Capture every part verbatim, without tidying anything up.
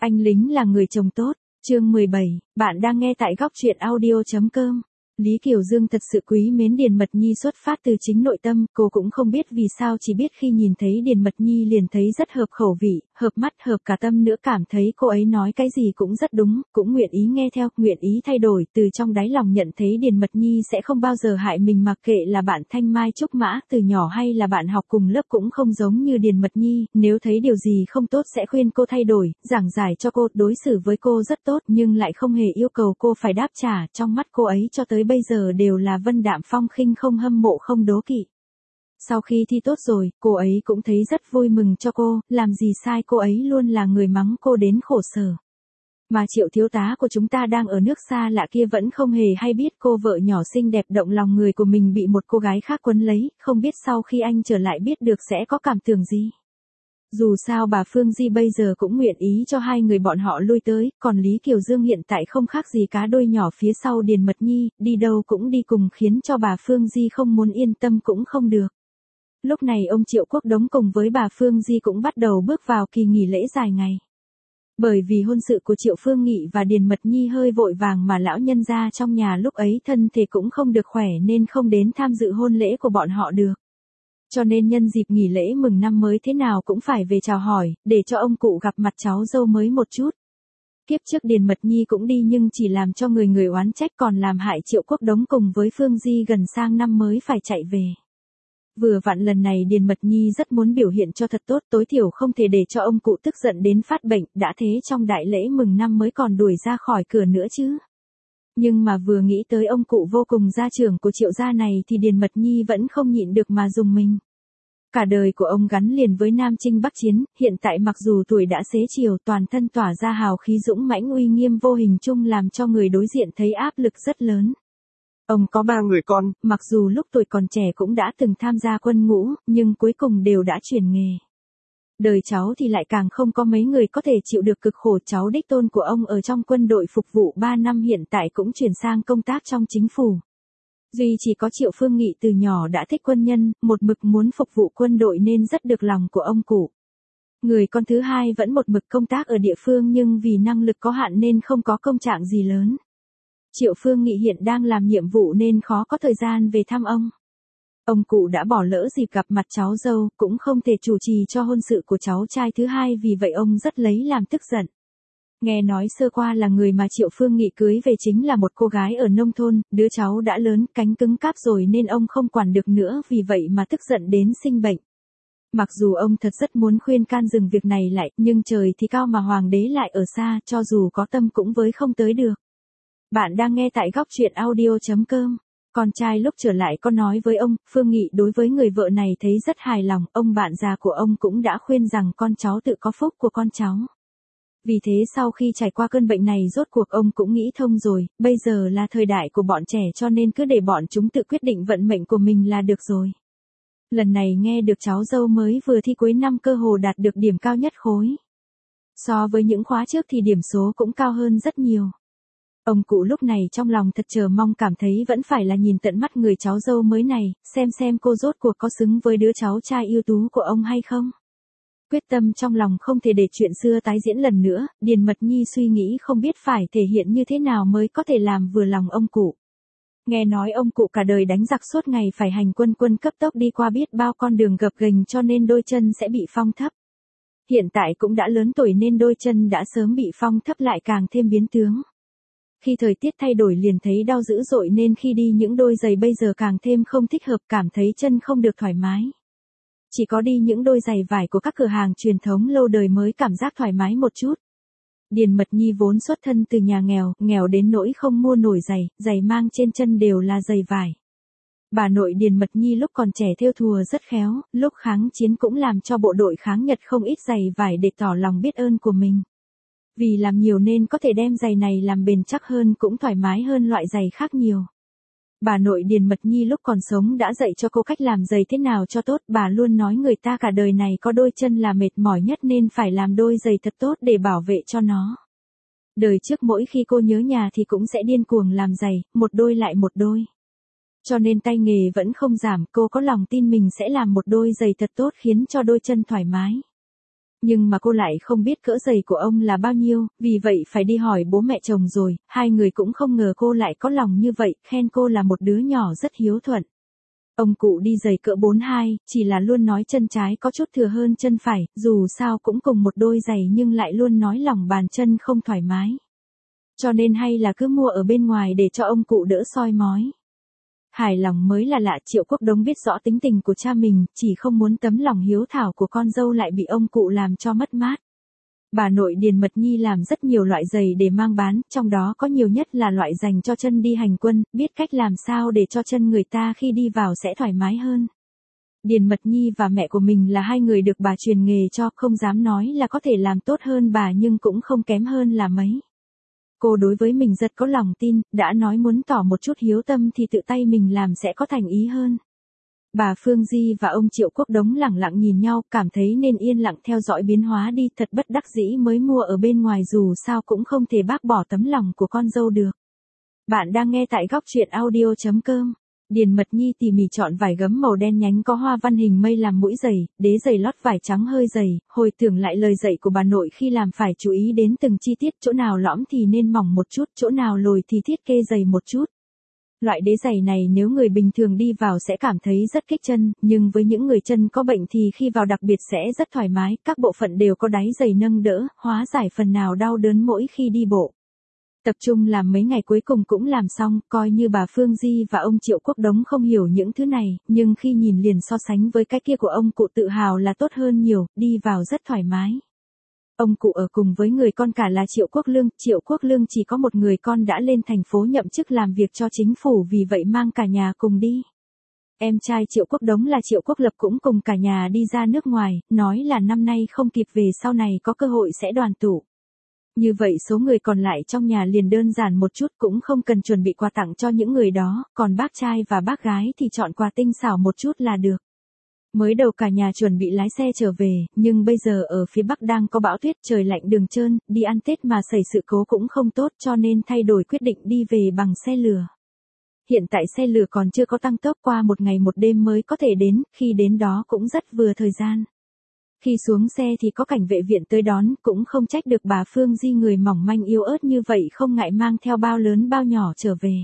Anh lính là người chồng tốt. Chương mười bảy, bạn đang nghe tại góc truyện audio chấm com. Lý Kiều Dương thật sự quý mến Điền Mật Nhi xuất phát từ chính nội tâm, cô cũng không biết vì sao, chỉ biết khi nhìn thấy Điền Mật Nhi liền thấy rất hợp khẩu vị, hợp mắt, hợp cả tâm nữa, cảm thấy cô ấy nói cái gì cũng rất đúng, cũng nguyện ý nghe theo, nguyện ý thay đổi, từ trong đáy lòng nhận thấy Điền Mật Nhi sẽ không bao giờ hại mình, mặc kệ là bạn Thanh Mai Trúc Mã từ nhỏ hay là bạn học cùng lớp cũng không giống như Điền Mật Nhi, nếu thấy điều gì không tốt sẽ khuyên cô thay đổi, giảng giải cho cô, đối xử với cô rất tốt nhưng lại không hề yêu cầu cô phải đáp trả, trong mắt cô ấy cho tới bây giờ đều là vân đạm phong khinh, không hâm mộ không đố kỵ. Sau khi thi tốt rồi, cô ấy cũng thấy rất vui mừng cho cô, làm gì sai cô ấy luôn là người mắng cô đến khổ sở. Mà Triệu thiếu tá của chúng ta đang ở nước xa lạ kia vẫn không hề hay biết cô vợ nhỏ xinh đẹp động lòng người của mình bị một cô gái khác quấn lấy, không biết sau khi anh trở lại biết được sẽ có cảm tưởng gì. Dù sao bà Phương Di bây giờ cũng nguyện ý cho hai người bọn họ lui tới, còn Lý Kiều Dương hiện tại không khác gì cá đôi nhỏ phía sau Điền Mật Nhi, đi đâu cũng đi cùng, khiến cho bà Phương Di không muốn yên tâm cũng không được. Lúc này ông Triệu Quốc Đống cùng với bà Phương Di cũng bắt đầu bước vào kỳ nghỉ lễ dài ngày. Bởi vì hôn sự của Triệu Phương Nghị và Điền Mật Nhi hơi vội vàng mà lão nhân gia trong nhà lúc ấy thân thể cũng không được khỏe nên không đến tham dự hôn lễ của bọn họ được. Cho nên nhân dịp nghỉ lễ mừng năm mới thế nào cũng phải về chào hỏi, để cho ông cụ gặp mặt cháu dâu mới một chút. Kiếp trước Điền Mật Nhi cũng đi nhưng chỉ làm cho người người oán trách, còn làm hại Triệu Quốc Đống cùng với Phương Di gần sang năm mới phải chạy về. Vừa vặn lần này Điền Mật Nhi rất muốn biểu hiện cho thật tốt, tối thiểu không thể để cho ông cụ tức giận đến phát bệnh, đã thế trong đại lễ mừng năm mới còn đuổi ra khỏi cửa nữa chứ. Nhưng mà vừa nghĩ tới ông cụ vô cùng gia trưởng của Triệu gia này thì Điền Mật Nhi vẫn không nhịn được mà dùng mình. Cả đời của ông gắn liền với Nam Chinh Bắc Chiến, hiện tại mặc dù tuổi đã xế chiều, toàn thân tỏa ra hào khí dũng mãnh uy nghiêm vô hình chung làm cho người đối diện thấy áp lực rất lớn. Ông có ba người con, mặc dù lúc tuổi còn trẻ cũng đã từng tham gia quân ngũ, nhưng cuối cùng đều đã chuyển nghề. Đời cháu thì lại càng không có mấy người có thể chịu được cực khổ, cháu đích tôn của ông ở trong quân đội phục vụ ba năm hiện tại cũng chuyển sang công tác trong chính phủ. Duy chỉ có Triệu Phương Nghị từ nhỏ đã thích quân nhân, một mực muốn phục vụ quân đội nên rất được lòng của ông cụ. Người con thứ hai vẫn một mực công tác ở địa phương nhưng vì năng lực có hạn nên không có công trạng gì lớn. Triệu Phương Nghị hiện đang làm nhiệm vụ nên khó có thời gian về thăm ông. Ông cụ đã bỏ lỡ dịp gặp mặt cháu dâu, cũng không thể chủ trì cho hôn sự của cháu trai thứ hai, vì vậy ông rất lấy làm tức giận. Nghe nói sơ qua là người mà Triệu Phương Nghị cưới về chính là một cô gái ở nông thôn, đứa cháu đã lớn, cánh cứng cáp rồi nên ông không quản được nữa, vì vậy mà tức giận đến sinh bệnh. Mặc dù ông thật rất muốn khuyên can dừng việc này lại, nhưng trời thì cao mà hoàng đế lại ở xa, cho dù có tâm cũng với không tới được. Bạn đang nghe tại góc truyện audio chấm com. Con trai lúc trở lại có nói với ông, Phương Nghị đối với người vợ này thấy rất hài lòng, ông bạn già của ông cũng đã khuyên rằng con cháu tự có phúc của con cháu. Vì thế sau khi trải qua cơn bệnh này rốt cuộc ông cũng nghĩ thông rồi, bây giờ là thời đại của bọn trẻ cho nên cứ để bọn chúng tự quyết định vận mệnh của mình là được rồi. Lần này nghe được cháu dâu mới vừa thi cuối năm cơ hồ đạt được điểm cao nhất khối. So với những khóa trước thì điểm số cũng cao hơn rất nhiều. Ông cụ lúc này trong lòng thật chờ mong, cảm thấy vẫn phải là nhìn tận mắt người cháu dâu mới này, xem xem cô rốt cuộc có xứng với đứa cháu trai ưu tú của ông hay không. Quyết tâm trong lòng không thể để chuyện xưa tái diễn lần nữa, Điền Mật Nhi suy nghĩ không biết phải thể hiện như thế nào mới có thể làm vừa lòng ông cụ. Nghe nói ông cụ cả đời đánh giặc suốt ngày phải hành quân quân cấp tốc đi qua biết bao con đường gập ghềnh cho nên đôi chân sẽ bị phong thấp. Hiện tại cũng đã lớn tuổi nên đôi chân đã sớm bị phong thấp lại càng thêm biến tướng. Khi thời tiết thay đổi liền thấy đau dữ dội nên khi đi những đôi giày bây giờ càng thêm không thích hợp, cảm thấy chân không được thoải mái. Chỉ có đi những đôi giày vải của các cửa hàng truyền thống lâu đời mới cảm giác thoải mái một chút. Điền Mật Nhi vốn xuất thân từ nhà nghèo, nghèo đến nỗi không mua nổi giày, giày mang trên chân đều là giày vải. Bà nội Điền Mật Nhi lúc còn trẻ thêu thùa rất khéo, lúc kháng chiến cũng làm cho bộ đội kháng Nhật không ít giày vải để tỏ lòng biết ơn của mình. Vì làm nhiều nên có thể đem giày này làm bền chắc hơn, cũng thoải mái hơn loại giày khác nhiều. Bà nội Điền Mật Nhi lúc còn sống đã dạy cho cô cách làm giày thế nào cho tốt, bà luôn nói người ta cả đời này có đôi chân là mệt mỏi nhất nên phải làm đôi giày thật tốt để bảo vệ cho nó. Đời trước mỗi khi cô nhớ nhà thì cũng sẽ điên cuồng làm giày, một đôi lại một đôi. Cho nên tay nghề vẫn không giảm, cô có lòng tin mình sẽ làm một đôi giày thật tốt khiến cho đôi chân thoải mái. Nhưng mà cô lại không biết cỡ giày của ông là bao nhiêu, vì vậy phải đi hỏi bố mẹ chồng rồi, hai người cũng không ngờ cô lại có lòng như vậy, khen cô là một đứa nhỏ rất hiếu thuận. Ông cụ đi giày cỡ bốn hai, chỉ là luôn nói chân trái có chút thừa hơn chân phải, dù sao cũng cùng một đôi giày nhưng lại luôn nói lòng bàn chân không thoải mái. Cho nên hay là cứ mua ở bên ngoài để cho ông cụ đỡ soi mói. Hài lòng mới là lạ. Triệu Quốc Đống biết rõ tính tình của cha mình, chỉ không muốn tấm lòng hiếu thảo của con dâu lại bị ông cụ làm cho mất mát. Bà nội Điền Mật Nhi làm rất nhiều loại giày để mang bán, trong đó có nhiều nhất là loại dành cho chân đi hành quân, biết cách làm sao để cho chân người ta khi đi vào sẽ thoải mái hơn. Điền Mật Nhi và mẹ của mình là hai người được bà truyền nghề cho, không dám nói là có thể làm tốt hơn bà nhưng cũng không kém hơn là mấy. Cô đối với mình rất có lòng tin, đã nói muốn tỏ một chút hiếu tâm thì tự tay mình làm sẽ có thành ý hơn. Bà Phương Di và ông Triệu Quốc Đống lẳng lặng nhìn nhau, cảm thấy nên yên lặng theo dõi biến hóa đi, thật bất đắc dĩ mới mua ở bên ngoài dù sao cũng không thể bác bỏ tấm lòng của con dâu được. Bạn đang nghe tại góc truyện audio chấm com. Điền Mật Nhi tỉ mỉ chọn vải gấm màu đen nhánh có hoa văn hình mây làm mũi giày, đế giày lót vải trắng hơi dày, hồi tưởng lại lời dạy của bà nội khi làm phải chú ý đến từng chi tiết, chỗ nào lõm thì nên mỏng một chút, chỗ nào lồi thì thiết kế dày một chút. Loại đế giày này nếu người bình thường đi vào sẽ cảm thấy rất kích chân, nhưng với những người chân có bệnh thì khi vào đặc biệt sẽ rất thoải mái, các bộ phận đều có đáy giày nâng đỡ, hóa giải phần nào đau đớn mỗi khi đi bộ. Tập trung làm mấy ngày cuối cùng cũng làm xong, coi như bà Phương Di và ông Triệu Quốc Đống không hiểu những thứ này, nhưng khi nhìn liền so sánh với cái kia của ông cụ tự hào là tốt hơn nhiều, đi vào rất thoải mái. Ông cụ ở cùng với người con cả là Triệu Quốc Lương, Triệu Quốc Lương chỉ có một người con đã lên thành phố nhậm chức làm việc cho chính phủ vì vậy mang cả nhà cùng đi. Em trai Triệu Quốc Đống là Triệu Quốc Lập cũng cùng cả nhà đi ra nước ngoài, nói là năm nay không kịp về sau này có cơ hội sẽ đoàn tụ. Như vậy số người còn lại trong nhà liền đơn giản một chút cũng không cần chuẩn bị quà tặng cho những người đó, còn bác trai và bác gái thì chọn quà tinh xảo một chút là được. Mới đầu cả nhà chuẩn bị lái xe trở về, nhưng bây giờ ở phía Bắc đang có bão tuyết, trời lạnh đường trơn, đi ăn Tết mà xảy sự cố cũng không tốt cho nên thay đổi quyết định đi về bằng xe lửa. Hiện tại xe lửa còn chưa có tăng tốc, qua một ngày một đêm mới có thể đến, khi đến đó cũng rất vừa thời gian. Khi xuống xe thì có cảnh vệ viện tới đón, cũng không trách được bà Phương Di người mỏng manh yếu ớt như vậy không ngại mang theo bao lớn bao nhỏ trở về.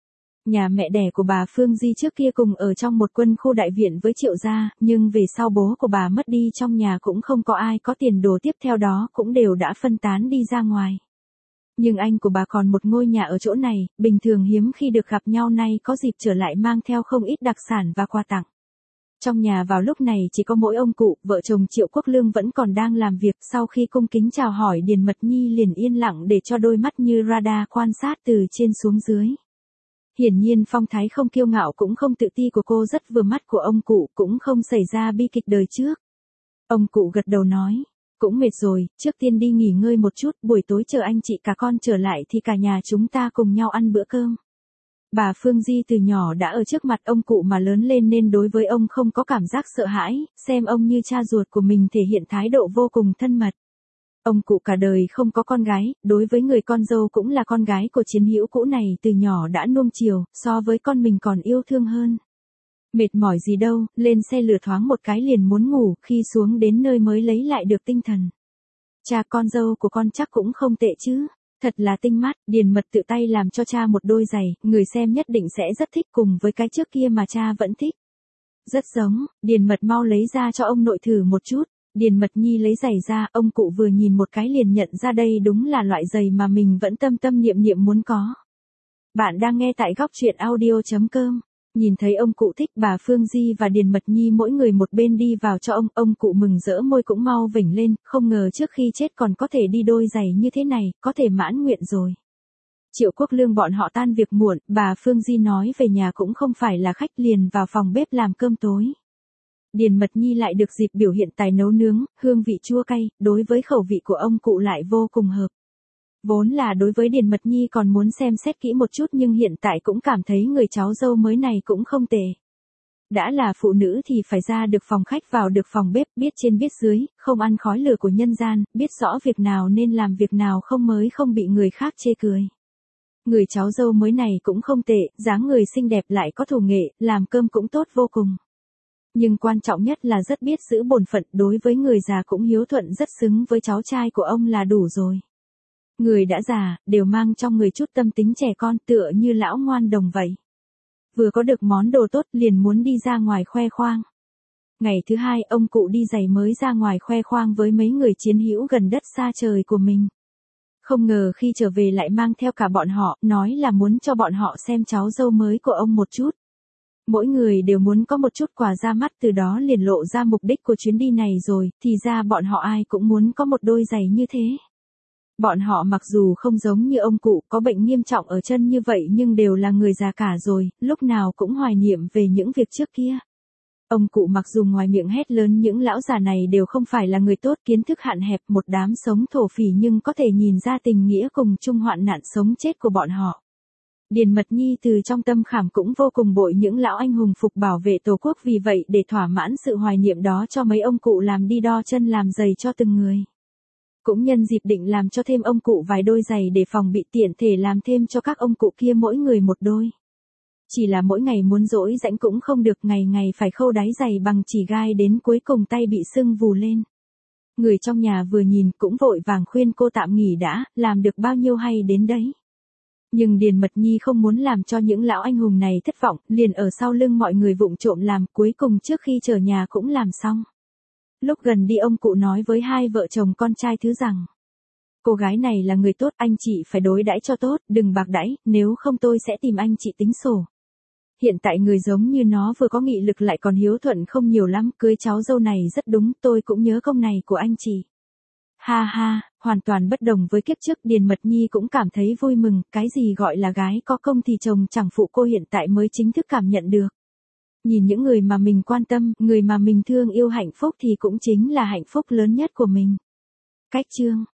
Nhà mẹ đẻ của bà Phương Di trước kia cùng ở trong một quân khu đại viện với Triệu gia, nhưng về sau bố của bà mất đi trong nhà cũng không có ai có tiền đồ tiếp theo đó cũng đều đã phân tán đi ra ngoài. Nhưng anh của bà còn một ngôi nhà ở chỗ này, bình thường hiếm khi được gặp nhau nay có dịp trở lại mang theo không ít đặc sản và quà tặng. Trong nhà vào lúc này chỉ có mỗi ông cụ, vợ chồng Triệu Quốc Lương vẫn còn đang làm việc, sau khi cung kính chào hỏi Điền Mật Nhi liền yên lặng để cho đôi mắt như radar quan sát từ trên xuống dưới. Hiển nhiên phong thái không kiêu ngạo cũng không tự ti của cô rất vừa mắt của ông cụ, cũng không xảy ra bi kịch đời trước. Ông cụ gật đầu nói, cũng mệt rồi, trước tiên đi nghỉ ngơi một chút, buổi tối chờ anh chị cả con trở lại thì cả nhà chúng ta cùng nhau ăn bữa cơm. Bà Phương Di từ nhỏ đã ở trước mặt ông cụ mà lớn lên nên đối với ông không có cảm giác sợ hãi, xem ông như cha ruột của mình thể hiện thái độ vô cùng thân mật. Ông cụ cả đời không có con gái, đối với người con dâu cũng là con gái của chiến hữu cũ này từ nhỏ đã nuông chiều, so với con mình còn yêu thương hơn. Mệt mỏi gì đâu, lên xe lửa thoáng một cái liền muốn ngủ, khi xuống đến nơi mới lấy lại được tinh thần. Cha con dâu của con chắc cũng không tệ chứ. Thật là tinh mắt, Điền Mật tự tay làm cho cha một đôi giày, người xem nhất định sẽ rất thích cùng với cái trước kia mà cha vẫn thích. Rất giống, Điền Mật mau lấy ra cho ông nội thử một chút. Điền Mật Nhi lấy giày ra, ông cụ vừa nhìn một cái liền nhận ra đây đúng là loại giày mà mình vẫn tâm tâm niệm niệm muốn có. Bạn đang nghe tại góc truyện audio chấm com. Nhìn thấy ông cụ thích, bà Phương Di và Điền Mật Nhi mỗi người một bên đi vào cho ông, ông cụ mừng rỡ môi cũng mau vểnh lên, không ngờ trước khi chết còn có thể đi đôi giày như thế này, có thể mãn nguyện rồi. Triệu Quốc Lương bọn họ tan việc muộn, bà Phương Di nói về nhà cũng không phải là khách, liền vào phòng bếp làm cơm tối. Điền Mật Nhi lại được dịp biểu hiện tài nấu nướng, hương vị chua cay, đối với khẩu vị của ông cụ lại vô cùng hợp. Vốn là đối với Điền Mật Nhi còn muốn xem xét kỹ một chút nhưng hiện tại cũng cảm thấy người cháu dâu mới này cũng không tệ. Đã là phụ nữ thì phải ra được phòng khách vào được phòng bếp, biết trên biết dưới, không ăn khói lửa của nhân gian, biết rõ việc nào nên làm việc nào không mới không bị người khác chê cười. Người cháu dâu mới này cũng không tệ, dáng người xinh đẹp lại có thủ nghệ, làm cơm cũng tốt vô cùng. Nhưng quan trọng nhất là rất biết giữ bổn phận, đối với người già cũng hiếu thuận, rất xứng với cháu trai của ông là đủ rồi. Người đã già, đều mang trong người chút tâm tính trẻ con, tựa như lão ngoan đồng vậy. Vừa có được món đồ tốt liền muốn đi ra ngoài khoe khoang. Ngày thứ hai, ông cụ đi giày mới ra ngoài khoe khoang với mấy người chiến hữu gần đất xa trời của mình. Không ngờ khi trở về lại mang theo cả bọn họ, nói là muốn cho bọn họ xem cháu dâu mới của ông một chút. Mỗi người đều muốn có một chút quà ra mắt, từ đó liền lộ ra mục đích của chuyến đi này rồi, thì ra bọn họ ai cũng muốn có một đôi giày như thế. Bọn họ mặc dù không giống như ông cụ có bệnh nghiêm trọng ở chân như vậy nhưng đều là người già cả rồi, lúc nào cũng hoài niệm về những việc trước kia. Ông cụ mặc dù ngoài miệng hét lớn những lão già này đều không phải là người tốt, kiến thức hạn hẹp, một đám sống thổ phỉ, nhưng có thể nhìn ra tình nghĩa cùng chung hoạn nạn sống chết của bọn họ. Điền Mật Nhi từ trong tâm khảm cũng vô cùng bội những lão anh hùng phục bảo vệ Tổ quốc, vì vậy để thỏa mãn sự hoài niệm đó cho mấy ông cụ làm đi đo chân làm giày cho từng người. Cũng nhân dịp định làm cho thêm ông cụ vài đôi giày để phòng bị, tiện thể làm thêm cho các ông cụ kia mỗi người một đôi. Chỉ là mỗi ngày muốn dỗi rãnh cũng không được, ngày ngày phải khâu đáy giày bằng chỉ gai đến cuối cùng tay bị sưng vù lên. Người trong nhà vừa nhìn cũng vội vàng khuyên cô tạm nghỉ đã, làm được bao nhiêu hay đến đấy. Nhưng Điền Mật Nhi không muốn làm cho những lão anh hùng này thất vọng, liền ở sau lưng mọi người vụng trộm làm, cuối cùng trước khi trở nhà cũng làm xong. Lúc gần đi ông cụ nói với hai vợ chồng con trai thứ rằng: cô gái này là người tốt, anh chị phải đối đãi cho tốt, đừng bạc đãi, nếu không tôi sẽ tìm anh chị tính sổ. Hiện tại người giống như nó vừa có nghị lực lại còn hiếu thuận không nhiều lắm, cưới cháu dâu này rất đúng, tôi cũng nhớ công này của anh chị. Ha ha, hoàn toàn bất đồng với kiếp trước, Điền Mật Nhi cũng cảm thấy vui mừng, cái gì gọi là gái có công thì chồng chẳng phụ, cô hiện tại mới chính thức cảm nhận được. Nhìn những người mà mình quan tâm, người mà mình thương yêu hạnh phúc thì cũng chính là hạnh phúc lớn nhất của mình. Cách chương